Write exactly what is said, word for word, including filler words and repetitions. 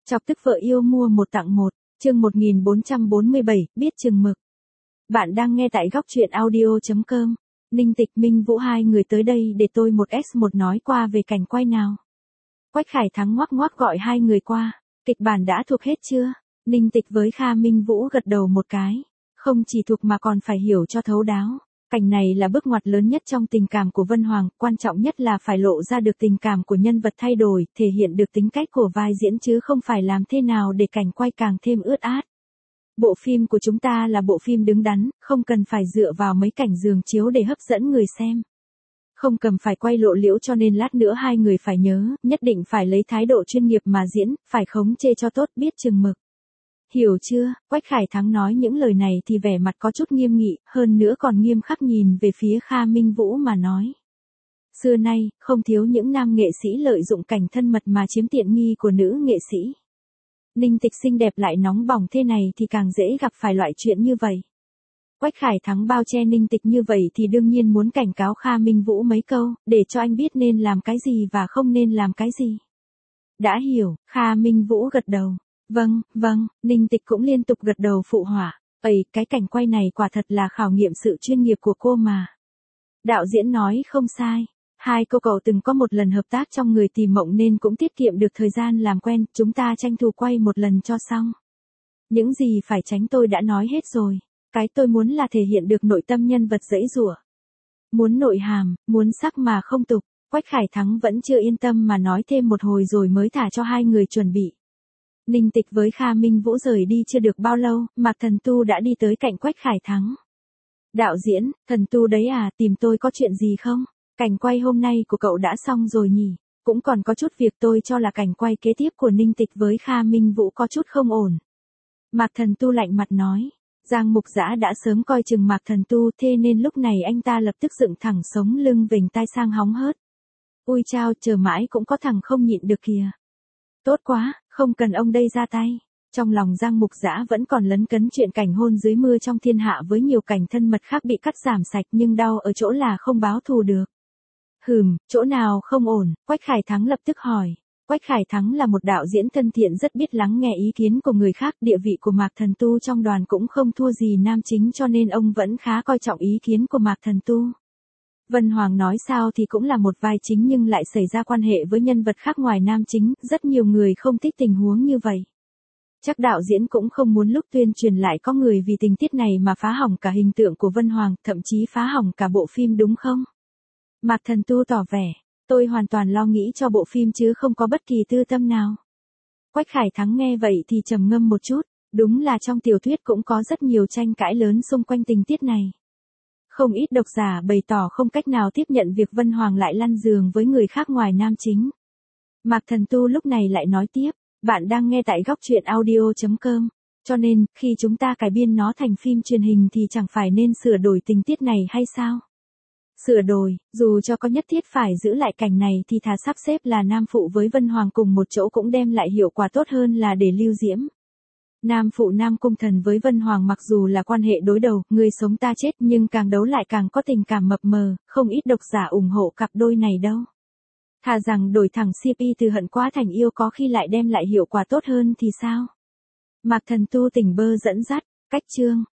Chọc tức vợ yêu mua một tặng một, chương một nghìn bốn trăm bốn mươi bảy, biết chừng mực. Bạn đang nghe tại góc truyện audio chấm com. Ninh Tịch, Minh Vũ hai người tới đây để tôi một s một nói qua về cảnh quay nào. Quách Khải Thắng ngoắc ngoắc gọi hai người qua. Kịch bản đã thuộc hết chưa? Ninh Tịch với Kha Minh Vũ gật đầu một cái. Không chỉ thuộc mà còn phải hiểu cho thấu đáo. Cảnh này là bước ngoặt lớn nhất trong tình cảm của Vân Hoàng, quan trọng nhất là phải lộ ra được tình cảm của nhân vật thay đổi, thể hiện được tính cách của vai diễn chứ không phải làm thế nào để cảnh quay càng thêm ướt át. Bộ phim của chúng ta là bộ phim đứng đắn, không cần phải dựa vào mấy cảnh giường chiếu để hấp dẫn người xem. Không cần phải quay lộ liễu cho nên lát nữa hai người phải nhớ, nhất định phải lấy thái độ chuyên nghiệp mà diễn, phải khống chế cho tốt, biết chừng mực. Hiểu chưa? Quách Khải Thắng nói những lời này thì vẻ mặt có chút nghiêm nghị, hơn nữa còn nghiêm khắc nhìn về phía Kha Minh Vũ mà nói. Xưa nay, không thiếu những nam nghệ sĩ lợi dụng cảnh thân mật mà chiếm tiện nghi của nữ nghệ sĩ. Ninh Tịch xinh đẹp lại nóng bỏng thế này thì càng dễ gặp phải loại chuyện như vậy. Quách Khải Thắng bao che Ninh Tịch như vậy thì đương nhiên muốn cảnh cáo Kha Minh Vũ mấy câu, để cho anh biết nên làm cái gì và không nên làm cái gì. Đã hiểu, Kha Minh Vũ gật đầu. Vâng, vâng, Ninh Tịch cũng liên tục gật đầu phụ họa. Ây, cái cảnh quay này quả thật là khảo nghiệm sự chuyên nghiệp của cô mà. Đạo diễn nói không sai. Hai cô cậu từng có một lần hợp tác trong Người Tìm Mộng nên cũng tiết kiệm được thời gian làm quen, chúng ta tranh thủ quay một lần cho xong. Những gì phải tránh tôi đã nói hết rồi. Cái tôi muốn là thể hiện được nội tâm nhân vật dễ dụa. Muốn nội hàm, muốn sắc mà không tục. Quách Khải Thắng vẫn chưa yên tâm mà nói thêm một hồi rồi mới thả cho hai người chuẩn bị. Ninh Tịch với Kha Minh Vũ rời đi chưa được bao lâu, Mạc Thần Tu đã đi tới cạnh Quách Khải Thắng. Đạo diễn, Thần Tu đấy à, tìm tôi có chuyện gì không? Cảnh quay hôm nay của cậu đã xong rồi nhỉ? Cũng còn có chút việc, tôi cho là cảnh quay kế tiếp của Ninh Tịch với Kha Minh Vũ có chút không ổn. Mạc Thần Tu lạnh mặt nói. Giang Mục Dã đã sớm coi chừng Mạc Thần Tu, thế nên lúc này anh ta lập tức dựng thẳng sống lưng vểnh tai sang hóng hớt. Ui chao, chờ mãi cũng có thằng không nhịn được kìa. Tốt quá, không cần ông đây ra tay. Trong lòng Giang Mục Dã vẫn còn lấn cấn chuyện cảnh hôn dưới mưa trong thiên hạ với nhiều cảnh thân mật khác bị cắt giảm sạch, nhưng đau ở chỗ là không báo thù được. Hừm, chỗ nào không ổn? Quách Khải Thắng lập tức hỏi. Quách Khải Thắng là một đạo diễn thân thiện rất biết lắng nghe ý kiến của người khác, địa vị của Mạc Thần Tu trong đoàn cũng không thua gì nam chính cho nên ông vẫn khá coi trọng ý kiến của Mạc Thần Tu. Vân Hoàng nói sao thì cũng là một vai chính nhưng lại xảy ra quan hệ với nhân vật khác ngoài nam chính, rất nhiều người không thích tình huống như vậy. Chắc đạo diễn cũng không muốn lúc tuyên truyền lại có người vì tình tiết này mà phá hỏng cả hình tượng của Vân Hoàng, thậm chí phá hỏng cả bộ phim đúng không? Mạc Thần Tu tỏ vẻ, tôi hoàn toàn lo nghĩ cho bộ phim chứ không có bất kỳ tư tâm nào. Quách Khải Thắng nghe vậy thì trầm ngâm một chút, đúng là trong tiểu thuyết cũng có rất nhiều tranh cãi lớn xung quanh tình tiết này. Không ít độc giả bày tỏ không cách nào tiếp nhận việc Vân Hoàng lại lăn giường với người khác ngoài nam chính. Mạc Thần Tu lúc này lại nói tiếp, bạn đang nghe tại góc truyện audio chấm com, cho nên, khi chúng ta cải biên nó thành phim truyền hình thì chẳng phải nên sửa đổi tình tiết này hay sao? Sửa đổi, dù cho có nhất thiết phải giữ lại cảnh này thì thà sắp xếp là nam phụ với Vân Hoàng cùng một chỗ cũng đem lại hiệu quả tốt hơn là để lưu diễm. Nam phụ Nam Cung Thần với Vân Hoàng mặc dù là quan hệ đối đầu, người sống ta chết nhưng càng đấu lại càng có tình cảm mập mờ, không ít độc giả ủng hộ cặp đôi này đâu. Thà rằng đổi thẳng xê pê từ hận quá thành yêu có khi lại đem lại hiệu quả tốt hơn thì sao? Mạc Thần Tu tỉnh bơ dẫn dắt, cách chương,